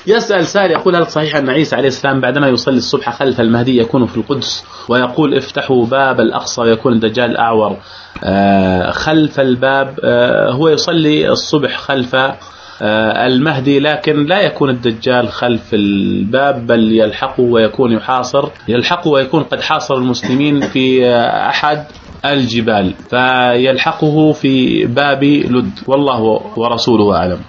يسأل سائل يقول: هل صحيح أن عيسى عليه السلام بعدما يصلي الصبح خلف المهدي يكون في القدس ويقول: افتحوا باب الأقصى، ويكون الدجال أعور خلف الباب؟ هو يصلي الصبح خلف المهدي، لكن لا يكون الدجال خلف الباب، بل يلحقه ويكون قد حاصر المسلمين في أحد الجبال، فيلحقه في باب لد، والله ورسوله أعلم.